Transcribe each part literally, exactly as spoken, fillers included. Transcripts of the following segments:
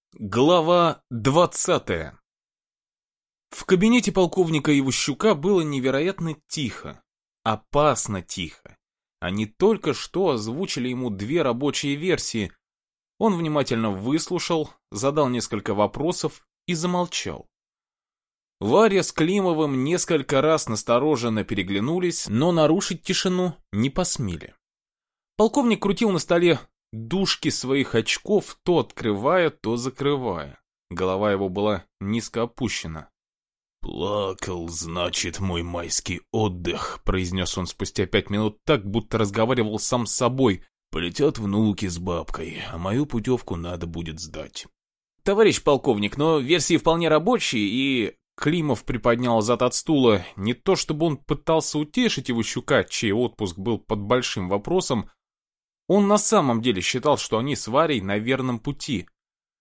Глава двадцатая. В кабинете полковника Иващука было невероятно тихо, опасно тихо. Они только что озвучили ему две рабочие версии. Он внимательно выслушал, задал несколько вопросов и замолчал. Варя с Климовым несколько раз настороженно переглянулись, но нарушить тишину не посмели. Полковник крутил на столе дужки своих очков, то открывая, то закрывая. Голова его была низко опущена. «Плакал, значит, мой майский отдых», — произнес он спустя пять минут так, будто разговаривал сам с собой. «Полетят внуки с бабкой, а мою путевку надо будет сдать». «Товарищ полковник, но версии вполне рабочие, и...» Климов приподнял зад от стула. Не то чтобы он пытался утешить Иващука, чей отпуск был под большим вопросом, он на самом деле считал, что они с Варей на верном пути.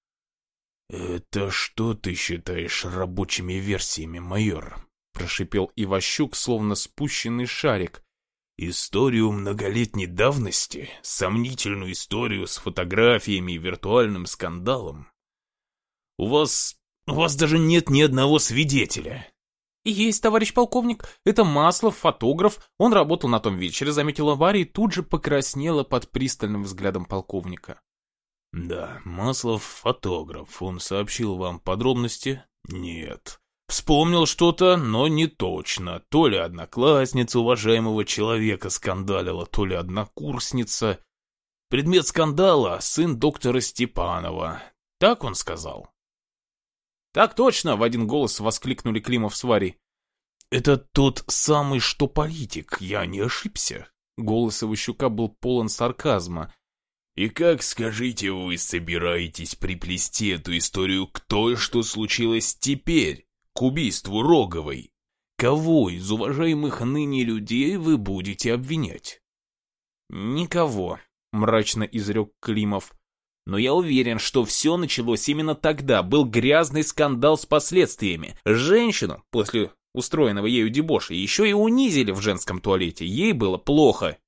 «Это что ты считаешь рабочими версиями, майор?» — прошипел Иващук, словно спущенный шарик. «Историю многолетней давности? Сомнительную историю с фотографиями и виртуальным скандалом? У вас... у вас даже нет ни одного свидетеля». «Есть, товарищ полковник, это Маслов, фотограф, он работал на том вечере», заметила Варя и тут же покраснела под пристальным взглядом полковника. «Да, Маслов фотограф, он сообщил вам подробности?» «Нет. Вспомнил что-то, но не точно. То ли одноклассница уважаемого человека скандалила, то ли однокурсница. Предмет скандала — сын доктора Степанова. Так он сказал?» «Так точно!» — в один голос воскликнули Климов с Варей. «Это тот самый, что политик, я не ошибся?» Голос Иващука был полон сарказма. «И как, скажите, вы собираетесь приплести эту историю к той, что случилось теперь, к убийству Роговой? Кого из уважаемых ныне людей вы будете обвинять?» «Никого», — мрачно изрек Климов. «Но я уверен, что все началось именно тогда. Был грязный скандал с последствиями. Женщину, после устроенного ею дебоша, еще и унизили в женском туалете. Ей было плохо».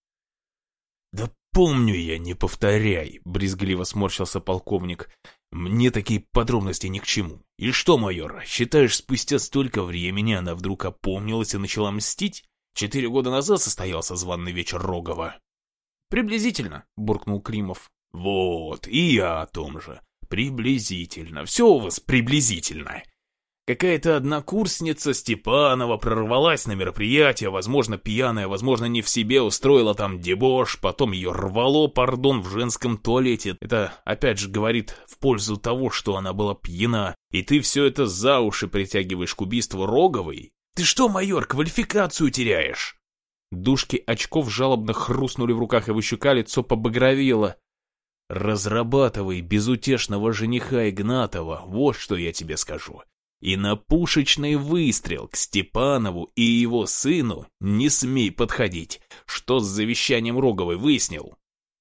«Да помню я, не повторяй», — брезгливо сморщился полковник. «Мне такие подробности ни к чему. И что, майор, считаешь, спустя столько времени она вдруг опомнилась и начала мстить? Четыре года назад состоялся званый вечер Рогова». «Приблизительно», — буркнул Климов. «Вот, и я о том же. Приблизительно. Все у вас приблизительно. Какая-то однокурсница Степанова прорвалась на мероприятие, возможно, пьяная, возможно, не в себе, устроила там дебош, потом ее рвало, пардон, в женском туалете. Это, опять же, говорит в пользу того, что она была пьяна. И ты все это за уши притягиваешь к убийству Роговой? Ты что, майор, квалификацию теряешь?» Дужки очков жалобно хрустнули в руках Иващука, лицо побагровело. «Разрабатывай безутешного жениха Игнатова, вот что я тебе скажу. И на пушечный выстрел к Степанову и его сыну не смей подходить. Что с завещанием Роговой выяснил?»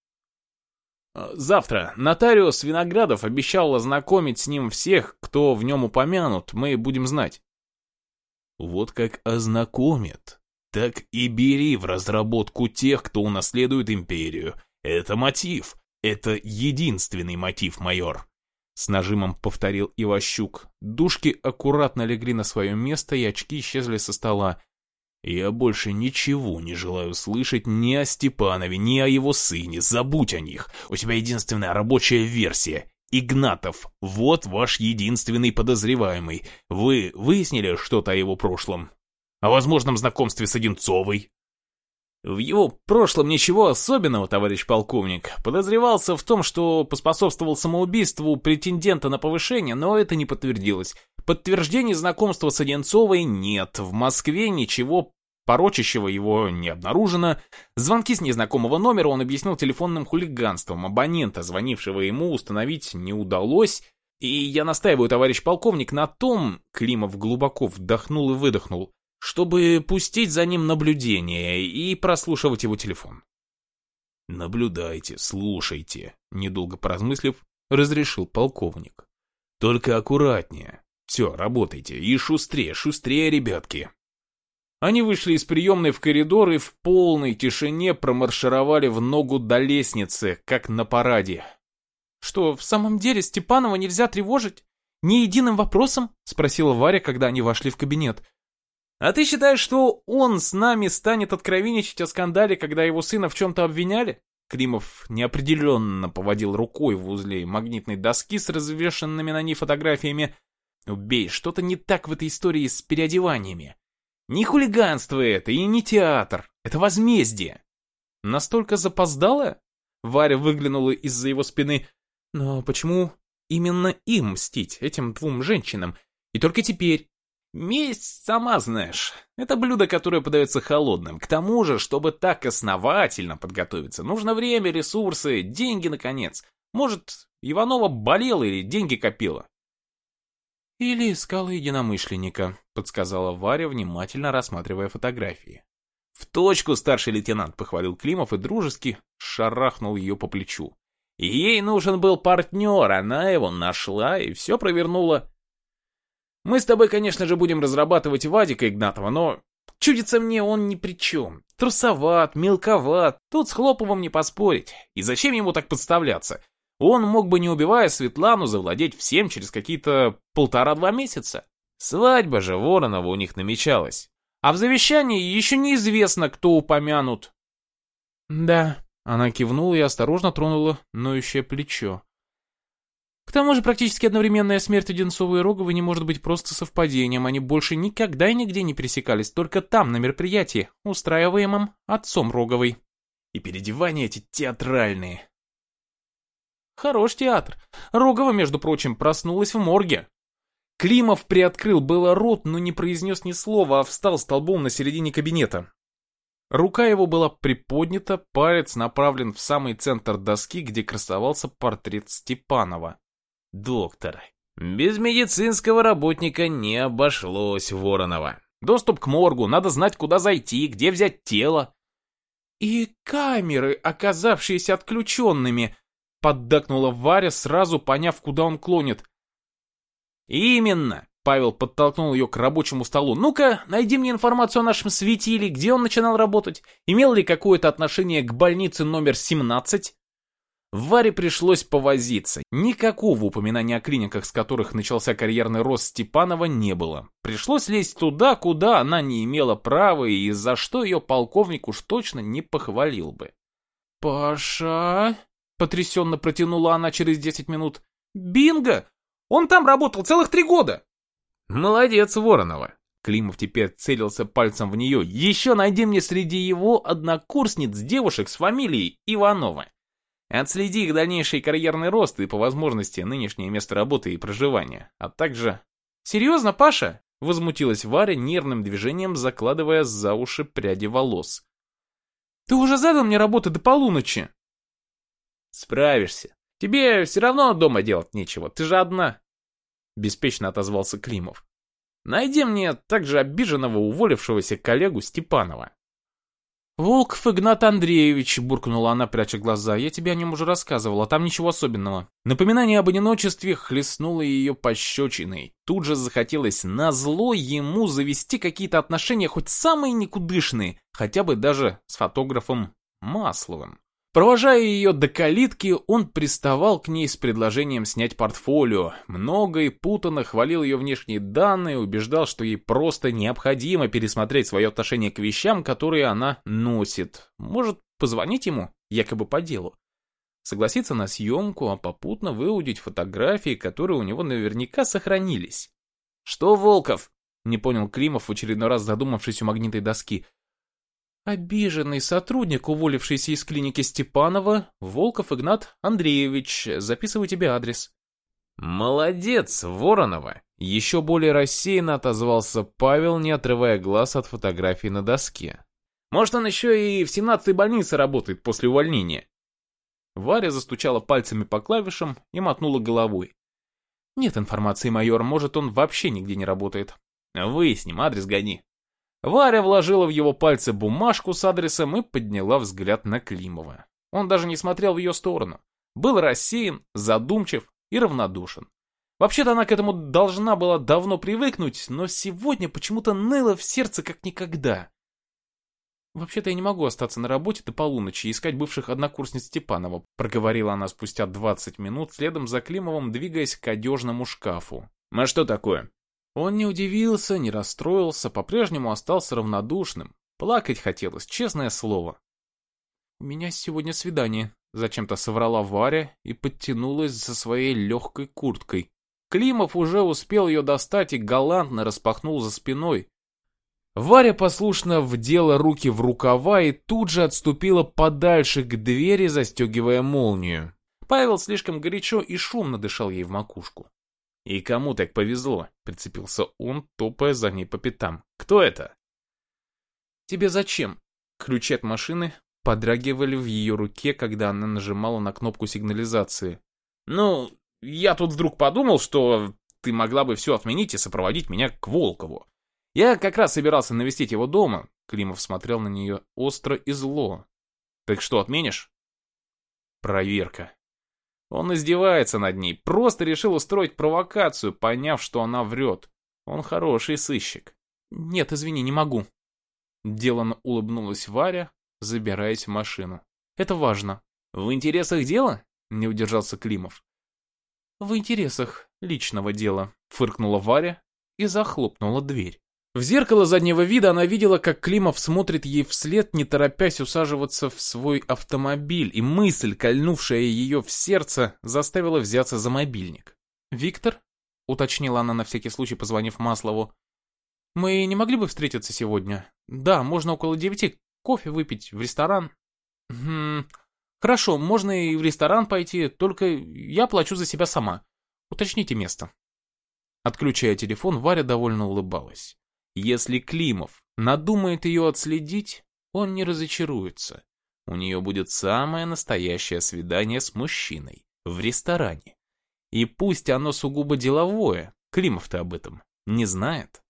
«Завтра нотариус Виноградов обещал ознакомить с ним всех, кто в нем упомянут, мы будем знать». «Вот как ознакомит, так и бери в разработку тех, кто унаследует империю. Это мотив. Это единственный мотив, майор», — с нажимом повторил Иващук. Дужки аккуратно легли на свое место, и очки исчезли со стола. «Я больше ничего не желаю слышать ни о Степанове, ни о его сыне. Забудь о них. У тебя единственная рабочая версия. Игнатов. Вот ваш единственный подозреваемый. Вы выяснили что-то о его прошлом? О возможном знакомстве с Одинцовой?» «В его прошлом ничего особенного, товарищ полковник. Подозревался в том, что поспособствовал самоубийству претендента на повышение, но это не подтвердилось. Подтверждений знакомства с Одинцовой нет. В Москве ничего порочащего его не обнаружено. Звонки с незнакомого номера он объяснил телефонным хулиганством. Абонента, звонившего ему, установить не удалось. И я настаиваю, товарищ полковник, на том...» Климов глубоко вдохнул и выдохнул. «Чтобы пустить за ним наблюдение и прослушивать его телефон». «Наблюдайте, слушайте», — недолго поразмыслив, разрешил полковник. «Только аккуратнее. Все, работайте. И шустрее, шустрее, ребятки». Они вышли из приемной в коридор и в полной тишине промаршировали в ногу до лестницы, как на параде. Что, в самом деле Степанова нельзя тревожить? Ни единым вопросом? Спросила Варя, когда они вошли в кабинет. А ты считаешь, что он с нами станет откровенничать о скандале, когда его сына в чем-то обвиняли? Климов неопределенно поводил рукой в узле магнитной доски с развешанными на ней фотографиями. Убей, что-то не так в этой истории с переодеваниями. Не хулиганство это и не театр, это возмездие. Настолько запоздало? Варя выглянула из-за его спины. Но почему именно им мстить, этим двум женщинам? И только теперь. Месть, сама знаешь, это блюдо, которое подается холодным. К тому же, чтобы так основательно подготовиться, нужно время, ресурсы, деньги, наконец. Может, Иванова болела или деньги копила? Или искала единомышленника, подсказала Варя, внимательно рассматривая фотографии. В точку, старший лейтенант, похвалил Климов и дружески шарахнул ее по плечу. Ей нужен был партнер, она его нашла и все провернула. Мы с тобой, конечно же, будем разрабатывать Вадика Игнатова, но чудится мне, он ни при чем. Трусоват, мелковат, тут с Хлоповым не поспорить. И зачем ему так подставляться? Он мог бы, не убивая Светлану, завладеть всем через какие-то полтора-два месяца. Свадьба же Воронова у них намечалась. А в завещании еще неизвестно, кто упомянут. Да, она кивнула и осторожно тронула ноющее плечо. К тому же практически одновременная смерть Одинцова и Роговой не может быть просто совпадением. Они больше никогда и нигде не пересекались, только там, на мероприятии, устраиваемом отцом Роговой. И переодевания эти театральные. Хорош театр. Рогова, между прочим, проснулась в морге. Климов приоткрыл было рот, но не произнес ни слова, а встал столбом на середине кабинета. Рука его была приподнята, палец направлен в самый центр доски, где красовался портрет Степанова. Доктор. Без медицинского работника не обошлось Воронова. Доступ к моргу, надо знать, куда зайти, где взять тело. И камеры, оказавшиеся отключенными, поддакнула Варя, сразу поняв, куда он клонит. Именно. Павел подтолкнул ее к рабочему столу. «Ну-ка, найди мне информацию о нашем светиле, где он начинал работать, имел ли какое-то отношение к больнице номер семнадцать?» Варе пришлось повозиться. Никакого упоминания о клиниках, с которых начался карьерный рост Степанова, не было. Пришлось лезть туда, куда она не имела права, и за что ее полковник уж точно не похвалил бы. «Паша?» — потрясенно протянула она через десять минут. «Бинго! Он там работал целых три года!» «Молодец, Воронова!» Климов теперь целился пальцем в нее. «Еще найди мне среди его однокурсниц девушек с фамилией Иванова. Отследи их дальнейший карьерный рост и, по возможности, нынешнее место работы и проживания. А также...» «Серьезно, Паша?» — возмутилась Варя, нервным движением закладывая за уши пряди волос. «Ты уже задал мне работу до полуночи!» «Справишься. Тебе все равно дома делать нечего, ты же одна!» Беспечно отозвался Климов. «Найди мне также обиженного уволившегося коллегу Степанова». «Волков Игнат Андреевич», — буркнула она, пряча глаза, — «я тебе о нем уже рассказывала, там ничего особенного». Напоминание об одиночестве хлестнуло ее пощечиной. Тут же захотелось назло ему завести какие-то отношения, хоть самые никудышные, хотя бы даже с фотографом Масловым. Провожая ее до калитки, он приставал к ней с предложением снять портфолио. Много и путанно хвалил ее внешние данные, убеждал, что ей просто необходимо пересмотреть свое отношение к вещам, которые она носит. Может, позвонить ему, якобы по делу. Согласиться на съемку, а попутно выудить фотографии, которые у него наверняка сохранились. «Что, Волков?» — не понял Климов, в очередной раз задумавшись у магнитной доски. «Обиженный сотрудник, уволившийся из клиники Степанова, Волков Игнат Андреевич. Записываю тебе адрес». «Молодец, Воронова!» Еще более рассеянно отозвался Павел, не отрывая глаз от фотографий на доске. «Может, он еще и в семнадцатой больнице работает после увольнения?» Варя застучала пальцами по клавишам и мотнула головой. «Нет информации, майор, может, он вообще нигде не работает. Выясним, адрес гони». Варя вложила в его пальцы бумажку с адресом и подняла взгляд на Климова. Он даже не смотрел в ее сторону. Был рассеян, задумчив и равнодушен. Вообще-то она к этому должна была давно привыкнуть, но сегодня почему-то ныло в сердце как никогда. «Вообще-то я не могу остаться на работе до полуночи и искать бывших однокурсниц Степанова», проговорила она спустя двадцать минут, следом за Климовым двигаясь к одежному шкафу. «А что такое?» Он не удивился, не расстроился, по-прежнему остался равнодушным. Плакать хотелось, честное слово. «У меня сегодня свидание», — зачем-то соврала Варя и подтянулась за своей легкой курткой. Климов уже успел ее достать и галантно распахнул за спиной. Варя послушно вдела руки в рукава и тут же отступила подальше к двери, застегивая молнию. Павел слишком горячо и шумно дышал ей в макушку. «И кому так повезло?» — прицепился он, топая за ней по пятам. «Кто это?» «Тебе зачем?» Ключи от машины подрагивали в ее руке, когда она нажимала на кнопку сигнализации. «Ну, я тут вдруг подумал, что ты могла бы все отменить и сопроводить меня к Волкову. Я как раз собирался навестить его дома». Климов смотрел на нее остро и зло. «Так что, отменишь?» Проверка. Он издевается над ней, просто решил устроить провокацию, поняв, что она врет. Он хороший сыщик. «Нет, извини, не могу». Деланно улыбнулась Варя, забираясь в машину. «Это важно». «В интересах дела?» — не удержался Климов. «В интересах личного дела», — фыркнула Варя и захлопнула дверь. В зеркало заднего вида она видела, как Климов смотрит ей вслед, не торопясь усаживаться в свой автомобиль, и мысль, кольнувшая ее в сердце, заставила взяться за мобильник. «Виктор?» — уточнила она на всякий случай, позвонив Маслову. «Мы не могли бы встретиться сегодня? Да, можно около девяти кофе выпить, в ресторан». «Хм, хорошо, можно и в ресторан пойти, только я плачу за себя сама. Уточните место». Отключая телефон, Варя довольно улыбалась. Если Климов надумает ее отследить, он не разочаруется. У нее будет самое настоящее свидание с мужчиной в ресторане. И пусть оно сугубо деловое, Климов-то об этом не знает.